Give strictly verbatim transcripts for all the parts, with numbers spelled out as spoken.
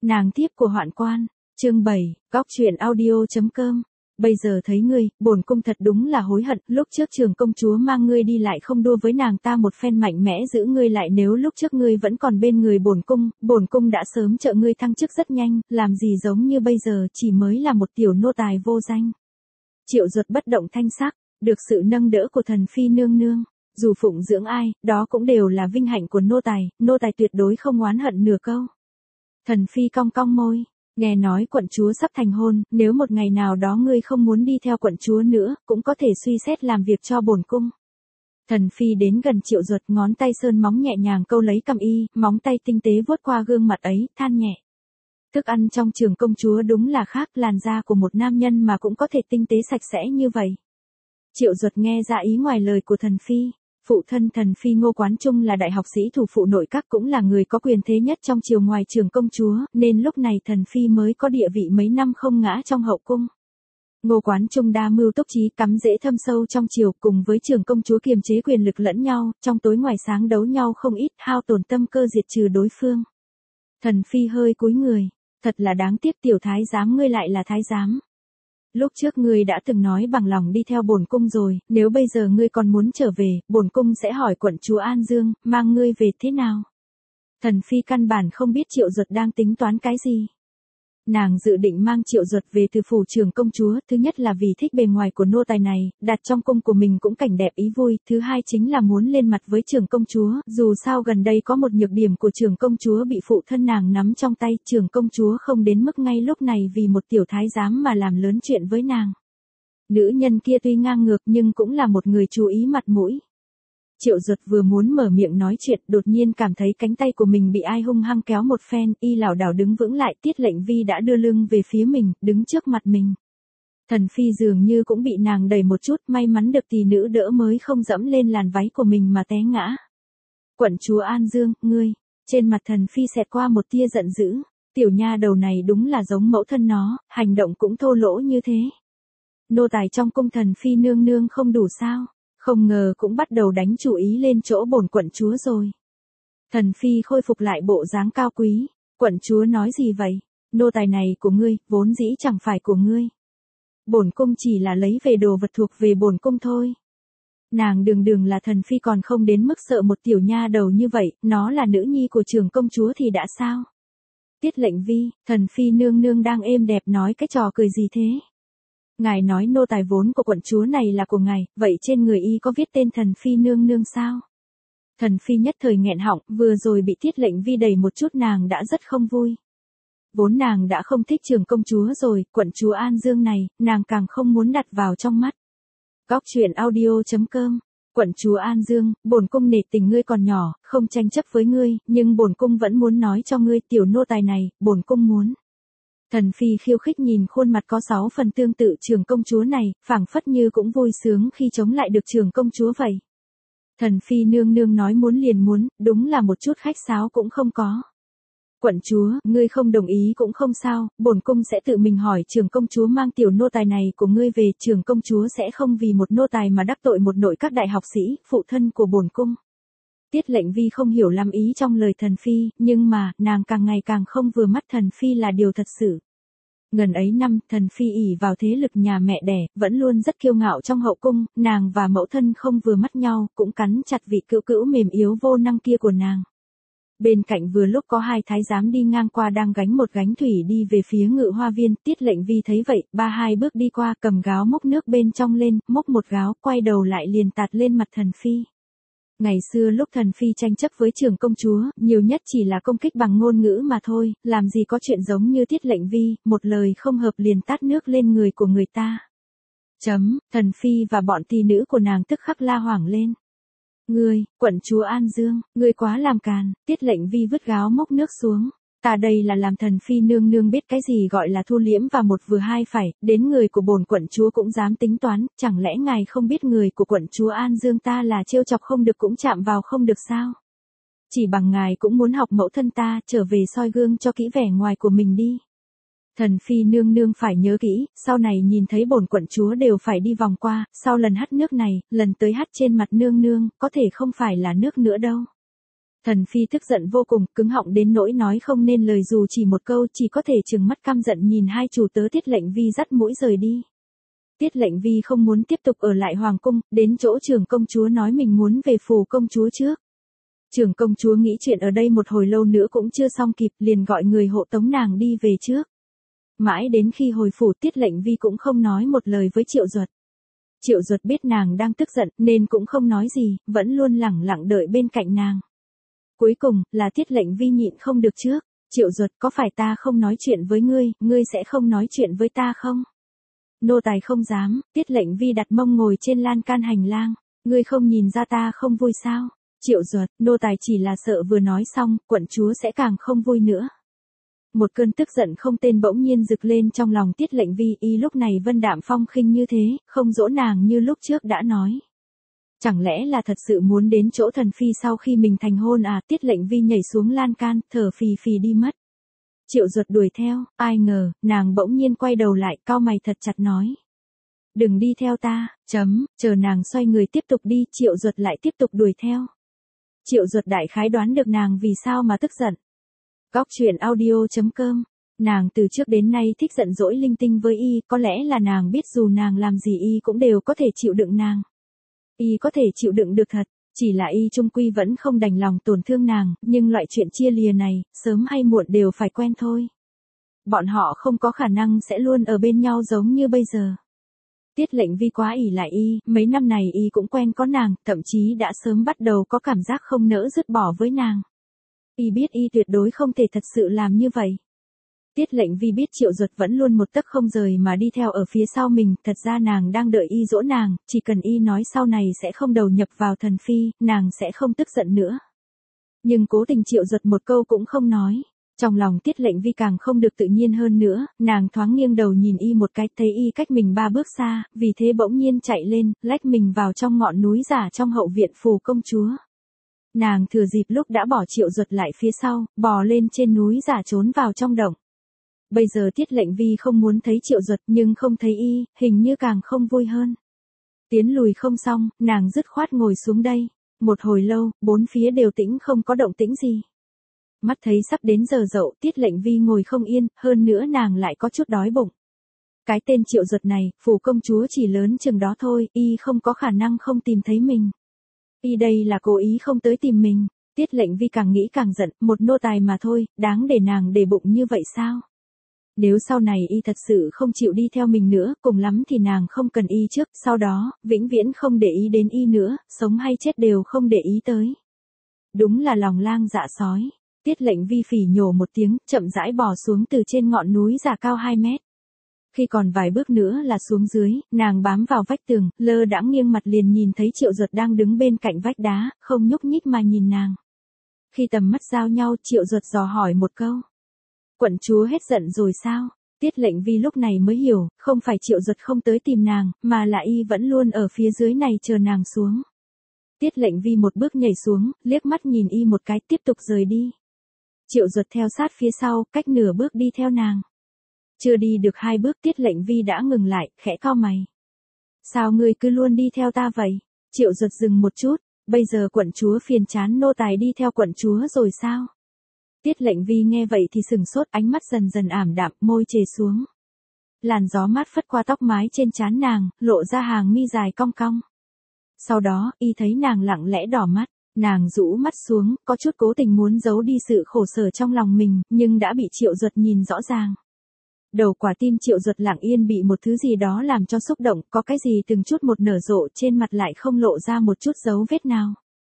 Nàng thiếp của Hoạn Quan, chương bảy, góc truyện audio chấm com. Bây giờ thấy ngươi, bổn cung thật đúng là hối hận, lúc trước Trường công chúa mang ngươi đi lại không đua với nàng ta một phen mạnh mẽ giữ ngươi lại, nếu lúc trước ngươi vẫn còn bên người bổn cung, bổn cung đã sớm trợ ngươi thăng chức rất nhanh, làm gì giống như bây giờ chỉ mới là một tiểu nô tài vô danh. Triệu Duật bất động thanh sắc, được sự nâng đỡ của thần phi nương nương, dù phụng dưỡng ai, đó cũng đều là vinh hạnh của nô tài, nô tài tuyệt đối không oán hận nửa câu. Thần phi cong cong môi, nghe nói quận chúa sắp thành hôn, nếu một ngày nào đó ngươi không muốn đi theo quận chúa nữa, cũng có thể suy xét làm việc cho bổn cung. Thần phi đến gần Triệu Duật, ngón tay sơn móng nhẹ nhàng câu lấy cằm y, móng tay tinh tế vuốt qua gương mặt ấy, than nhẹ. Thức ăn trong Trường công chúa đúng là khác, làn da của một nam nhân mà cũng có thể tinh tế sạch sẽ như vậy. Triệu Duật nghe ra ý ngoài lời của thần phi. Phụ thân thần phi Ngô Quán Trung là đại học sĩ thủ phụ nội các, cũng là người có quyền thế nhất trong triều ngoài Trường công chúa, nên lúc này thần phi mới có địa vị mấy năm không ngã trong hậu cung. Ngô Quán Trung đa mưu túc trí, cắm rễ thâm sâu trong triều, cùng với Trường công chúa kiềm chế quyền lực lẫn nhau, trong tối ngoài sáng đấu nhau không ít, hao tổn tâm cơ diệt trừ đối phương. Thần phi hơi cúi người, thật là đáng tiếc, tiểu thái giám ngươi lại là thái giám. Lúc trước ngươi đã từng nói bằng lòng đi theo bổn cung rồi, nếu bây giờ ngươi còn muốn trở về, bổn cung sẽ hỏi quận chúa An Dương, mang ngươi về thế nào? Thần phi căn bản không biết Triệu Duật đang tính toán cái gì. Nàng dự định mang Triệu Duật về từ phủ Trường công chúa, thứ nhất là vì thích bề ngoài của nô tài này, đặt trong cung của mình cũng cảnh đẹp ý vui, thứ hai chính là muốn lên mặt với Trường công chúa, dù sao gần đây có một nhược điểm của Trường công chúa bị phụ thân nàng nắm trong tay, Trường công chúa không đến mức ngay lúc này vì một tiểu thái giám mà làm lớn chuyện với nàng. Nữ nhân kia tuy ngang ngược nhưng cũng là một người chú ý mặt mũi. Triệu Duật vừa muốn mở miệng nói chuyện, đột nhiên cảm thấy cánh tay của mình bị ai hung hăng kéo một phen, y lảo đảo đứng vững lại, Tiết Lệnh Vi đã đưa lưng về phía mình, đứng trước mặt mình. Thần phi dường như cũng bị nàng đẩy một chút, may mắn được tỷ nữ đỡ mới không dẫm lên làn váy của mình mà té ngã. Quận chúa An Dương, ngươi, trên mặt thần phi xẹt qua một tia giận dữ, tiểu nha đầu này đúng là giống mẫu thân nó, hành động cũng thô lỗ như thế. Nô tài trong cung thần phi nương nương không đủ sao? Không ngờ cũng bắt đầu đánh chủ ý lên chỗ bổn quận chúa rồi. Thần phi khôi phục lại bộ dáng cao quý, quận chúa nói gì vậy? Nô tài này của ngươi, vốn dĩ chẳng phải của ngươi. Bổn cung chỉ là lấy về đồ vật thuộc về bổn cung thôi. Nàng đường đường là thần phi còn không đến mức sợ một tiểu nha đầu như vậy, nó là nữ nhi của Trường công chúa thì đã sao? Tiết Lệnh Vi, thần phi nương nương đang êm đẹp nói cái trò cười gì thế? Ngài nói nô tài vốn của quận chúa này là của ngài, vậy trên người y có viết tên thần phi nương nương sao? Thần phi nhất thời nghẹn họng, vừa rồi bị Tiết Lệnh Vi đẩy một chút nàng đã rất không vui. Vốn nàng đã không thích Trường công chúa rồi, quận chúa An Dương này, nàng càng không muốn đặt vào trong mắt. Góc truyện audio chấm com. Quận chúa An Dương, bổn cung nể tình ngươi còn nhỏ, không tranh chấp với ngươi, nhưng bổn cung vẫn muốn nói cho ngươi, tiểu nô tài này, bổn cung muốn. Thần phi khiêu khích nhìn khuôn mặt có sáu phần tương tự Trường công chúa này, phảng phất như cũng vui sướng khi chống lại được Trường công chúa vậy. Thần phi nương nương nói muốn liền muốn, đúng là một chút khách sáo cũng không có. Quận chúa, ngươi không đồng ý cũng không sao, bổn cung sẽ tự mình hỏi Trường công chúa mang tiểu nô tài này của ngươi về, Trường công chúa sẽ không vì một nô tài mà đắc tội một nội các đại học sĩ, phụ thân của bổn cung. Tiết Lệnh Vi không hiểu lắm ý trong lời thần phi, nhưng mà, nàng càng ngày càng không vừa mắt thần phi là điều thật sự. Ngần ấy năm, thần phi ỷ vào thế lực nhà mẹ đẻ, vẫn luôn rất kiêu ngạo trong hậu cung, nàng và mẫu thân không vừa mắt nhau, cũng cắn chặt vị cữu cữu mềm yếu vô năng kia của nàng. Bên cạnh vừa lúc có hai thái giám đi ngang qua đang gánh một gánh thủy đi về phía Ngự Hoa Viên, Tiết Lệnh Vi thấy vậy, ba hai bước đi qua cầm gáo múc nước bên trong lên, múc một gáo, quay đầu lại liền tạt lên mặt thần phi. Ngày xưa lúc thần phi tranh chấp với Trường công chúa, nhiều nhất chỉ là công kích bằng ngôn ngữ mà thôi, làm gì có chuyện giống như Tiết Lệnh Vi, một lời không hợp liền tát nước lên người của người ta. Chấm, thần phi và bọn tỷ nữ của nàng tức khắc la hoảng lên. Ngươi, quận chúa An Dương, ngươi quá làm càn, Tiết Lệnh Vi vứt gáo mốc nước xuống. Ta đây là làm thần phi nương nương biết cái gì gọi là thu liễm và một vừa hai phải, đến người của bổn quận chúa cũng dám tính toán, chẳng lẽ ngài không biết người của quận chúa An Dương ta là trêu chọc không được cũng chạm vào không được sao? Chỉ bằng ngài cũng muốn học mẫu thân ta, trở về soi gương cho kỹ vẻ ngoài của mình đi. Thần phi nương nương phải nhớ kỹ, sau này nhìn thấy bổn quận chúa đều phải đi vòng qua, sau lần hắt nước này, lần tới hắt trên mặt nương nương, có thể không phải là nước nữa đâu. Thần phi tức giận vô cùng, cứng họng đến nỗi nói không nên lời dù chỉ một câu, chỉ có thể trừng mắt căm giận nhìn hai chủ tớ Tiết Lệnh Vi dắt mũi rời đi. Tiết Lệnh Vi không muốn tiếp tục ở lại hoàng cung, đến chỗ trưởng công chúa nói mình muốn về phủ công chúa trước. Trưởng công chúa nghĩ chuyện ở đây một hồi lâu nữa cũng chưa xong kịp, liền gọi người hộ tống nàng đi về trước. Mãi đến khi hồi phủ Tiết Lệnh Vi cũng không nói một lời với Triệu Duật. Triệu Duật biết nàng đang tức giận nên cũng không nói gì, vẫn luôn lẳng lặng đợi bên cạnh nàng. Cuối cùng, là Tiết Lệnh Vi nhịn không được trước. Triệu Duật, có phải ta không nói chuyện với ngươi, ngươi sẽ không nói chuyện với ta không? Nô tài không dám. Tiết Lệnh Vi đặt mông ngồi trên lan can hành lang. Ngươi không nhìn ra ta không vui sao? Triệu Duật, nô tài chỉ là sợ vừa nói xong, quận chúa sẽ càng không vui nữa. Một cơn tức giận không tên bỗng nhiên rực lên trong lòng Tiết Lệnh Vi, y lúc này vân đạm phong khinh như thế, không dỗ nàng như lúc trước đã nói. Chẳng lẽ là thật sự muốn đến chỗ thần phi sau khi mình thành hôn à? Tiết Lệnh Vi nhảy xuống lan can, thở phì phì đi mất. Triệu Duật đuổi theo, ai ngờ, nàng bỗng nhiên quay đầu lại, cau mày thật chặt nói. Đừng đi theo ta, chấm, chờ nàng xoay người tiếp tục đi, Triệu Duật lại tiếp tục đuổi theo. Triệu Duật đại khái đoán được nàng vì sao mà tức giận. Góc truyện audio chấm com. Nàng từ trước đến nay thích giận dỗi linh tinh với y, có lẽ là nàng biết dù nàng làm gì y cũng đều có thể chịu đựng nàng. Y có thể chịu đựng được thật, chỉ là y chung quy vẫn không đành lòng tổn thương nàng, nhưng loại chuyện chia lìa này, sớm hay muộn đều phải quen thôi. Bọn họ không có khả năng sẽ luôn ở bên nhau giống như bây giờ. Tiết Lệnh Vi quá ỷ lại y, mấy năm này y cũng quen có nàng, thậm chí đã sớm bắt đầu có cảm giác không nỡ dứt bỏ với nàng. Y biết y tuyệt đối không thể thật sự làm như vậy. Tiết Lệnh Vi biết Triệu Duật vẫn luôn một tấc không rời mà đi theo ở phía sau mình, thật ra nàng đang đợi y dỗ nàng, chỉ cần y nói sau này sẽ không đầu nhập vào thần phi, nàng sẽ không tức giận nữa. Nhưng cố tình Triệu Duật một câu cũng không nói. Trong lòng Tiết Lệnh Vi càng không được tự nhiên hơn nữa, nàng thoáng nghiêng đầu nhìn y một cái, thấy y cách mình ba bước xa, vì thế bỗng nhiên chạy lên, lách mình vào trong ngọn núi giả trong hậu viện phủ công chúa. Nàng thừa dịp lúc đã bỏ Triệu Duật lại phía sau, bò lên trên núi giả trốn vào trong động. Bây giờ Tiết Lệnh Vi không muốn thấy Triệu Duật nhưng không thấy y, hình như càng không vui hơn. Tiến lùi không xong, nàng dứt khoát ngồi xuống đây. Một hồi lâu, bốn phía đều tĩnh không có động tĩnh gì. Mắt thấy sắp đến giờ dậu, Tiết Lệnh Vi ngồi không yên, hơn nữa nàng lại có chút đói bụng. Cái tên Triệu Duật này, phủ công chúa chỉ lớn chừng đó thôi, y không có khả năng không tìm thấy mình. Y đây là cố ý không tới tìm mình. Tiết Lệnh Vi càng nghĩ càng giận, một nô tài mà thôi, đáng để nàng để bụng như vậy sao? Nếu sau này y thật sự không chịu đi theo mình nữa, cùng lắm thì nàng không cần y trước, sau đó, vĩnh viễn không để ý đến y nữa, sống hay chết đều không để ý tới. Đúng là lòng lang dạ sói. Tiết Lệnh Vi phỉ nhổ một tiếng, chậm rãi bò xuống từ trên ngọn núi giả cao hai mét. Khi còn vài bước nữa là xuống dưới, nàng bám vào vách tường, lơ đãng nghiêng mặt liền nhìn thấy Triệu Duật đang đứng bên cạnh vách đá, không nhúc nhích mà nhìn nàng. Khi tầm mắt giao nhau, Triệu Duật dò hỏi một câu. Quận chúa hết giận rồi sao? Tiết Lệnh Vi lúc này mới hiểu, không phải Triệu Duật không tới tìm nàng, mà là y vẫn luôn ở phía dưới này chờ nàng xuống. Tiết Lệnh Vi một bước nhảy xuống, liếc mắt nhìn y một cái, tiếp tục rời đi. Triệu Duật theo sát phía sau, cách nửa bước đi theo nàng. Chưa đi được hai bước Tiết Lệnh Vi đã ngừng lại, khẽ cau mày. Sao ngươi cứ luôn đi theo ta vậy? Triệu Duật dừng một chút, bây giờ quận chúa phiền chán nô tài đi theo quận chúa rồi sao? Tiết Lệnh Vi nghe vậy thì sừng sốt, ánh mắt dần dần ảm đạm, môi chề xuống. Làn gió mát phất qua tóc mái trên trán nàng, lộ ra hàng mi dài cong cong. Sau đó, y thấy nàng lặng lẽ đỏ mắt. Nàng rũ mắt xuống, có chút cố tình muốn giấu đi sự khổ sở trong lòng mình, nhưng đã bị Triệu Duật nhìn rõ ràng. Đầu quả tim Triệu Duật lặng yên bị một thứ gì đó làm cho xúc động, có cái gì từng chút một nở rộ trên mặt lại không lộ ra một chút dấu vết nào.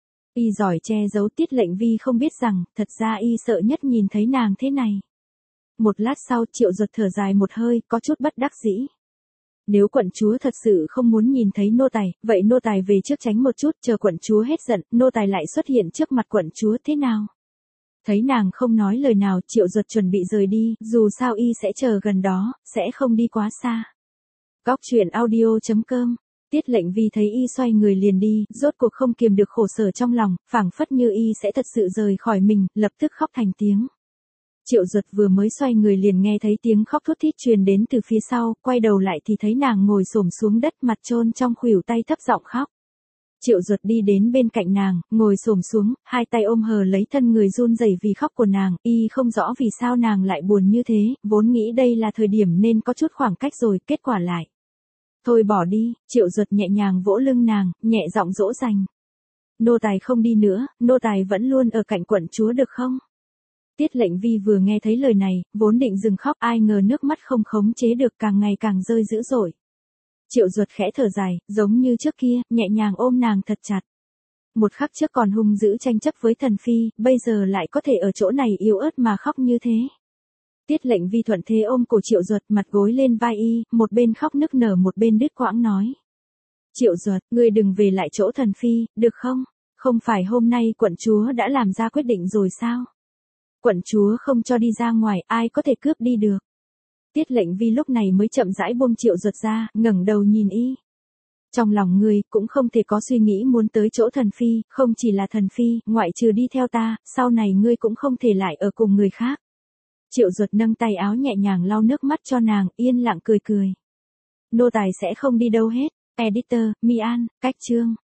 Y giỏi che giấu. Tiết Lệnh Vi không biết rằng, thật ra y sợ nhất nhìn thấy nàng thế này. Một lát sau Triệu Duật thở dài một hơi, có chút bất đắc dĩ. Nếu quận chúa thật sự không muốn nhìn thấy nô tài, vậy nô tài về trước tránh một chút, chờ quận chúa hết giận, nô tài lại xuất hiện trước mặt quận chúa thế nào? Thấy nàng không nói lời nào, Triệu Duật chuẩn bị rời đi, dù sao y sẽ chờ gần đó, sẽ không đi quá xa. Góc truyện audio chấm com. Tiết Lệnh Vi thấy y xoay người liền đi, rốt cuộc không kiềm được khổ sở trong lòng, phảng phất như y sẽ thật sự rời khỏi mình, lập tức khóc thành tiếng. Triệu Duật vừa mới xoay người liền nghe thấy tiếng khóc thút thít truyền đến từ phía sau, quay đầu lại thì thấy nàng ngồi xổm xuống đất, mặt chôn trong khuỷu tay thấp giọng khóc. Triệu Duật đi đến bên cạnh nàng, ngồi xổm xuống, hai tay ôm hờ lấy thân người run rẩy vì khóc của nàng, y không rõ vì sao nàng lại buồn như thế, vốn nghĩ đây là thời điểm nên có chút khoảng cách rồi, kết quả lại. Thôi bỏ đi, Triệu Duật nhẹ nhàng vỗ lưng nàng, nhẹ giọng dỗ dành. Nô tài không đi nữa, nô tài vẫn luôn ở cạnh quận chúa được không? Tiết Lệnh Vi vừa nghe thấy lời này, vốn định dừng khóc, ai ngờ nước mắt không khống chế được càng ngày càng rơi dữ dội. Triệu Duật khẽ thở dài, giống như trước kia, nhẹ nhàng ôm nàng thật chặt. Một khắc trước còn hung dữ tranh chấp với thần phi, bây giờ lại có thể ở chỗ này yếu ớt mà khóc như thế. Tiết Lệnh Vi thuận thế ôm cổ Triệu Duật, mặt gối lên vai y, một bên khóc nức nở một bên đứt quãng nói. Triệu Duật, ngươi đừng về lại chỗ thần phi, được không? Không phải hôm nay quận chúa đã làm ra quyết định rồi sao? Quận chúa không cho đi ra ngoài, ai có thể cướp đi được. Tiết Lệnh Vi lúc này mới chậm rãi buông Triệu Duật ra, ngẩng đầu nhìn y. Trong lòng ngươi cũng không thể có suy nghĩ muốn tới chỗ thần phi, không chỉ là thần phi, ngoại trừ đi theo ta, sau này ngươi cũng không thể lại ở cùng người khác. Triệu Duật nâng tay áo nhẹ nhàng lau nước mắt cho nàng, yên lặng cười cười. Nô tài sẽ không đi đâu hết. Editor, Mi An, cách chương.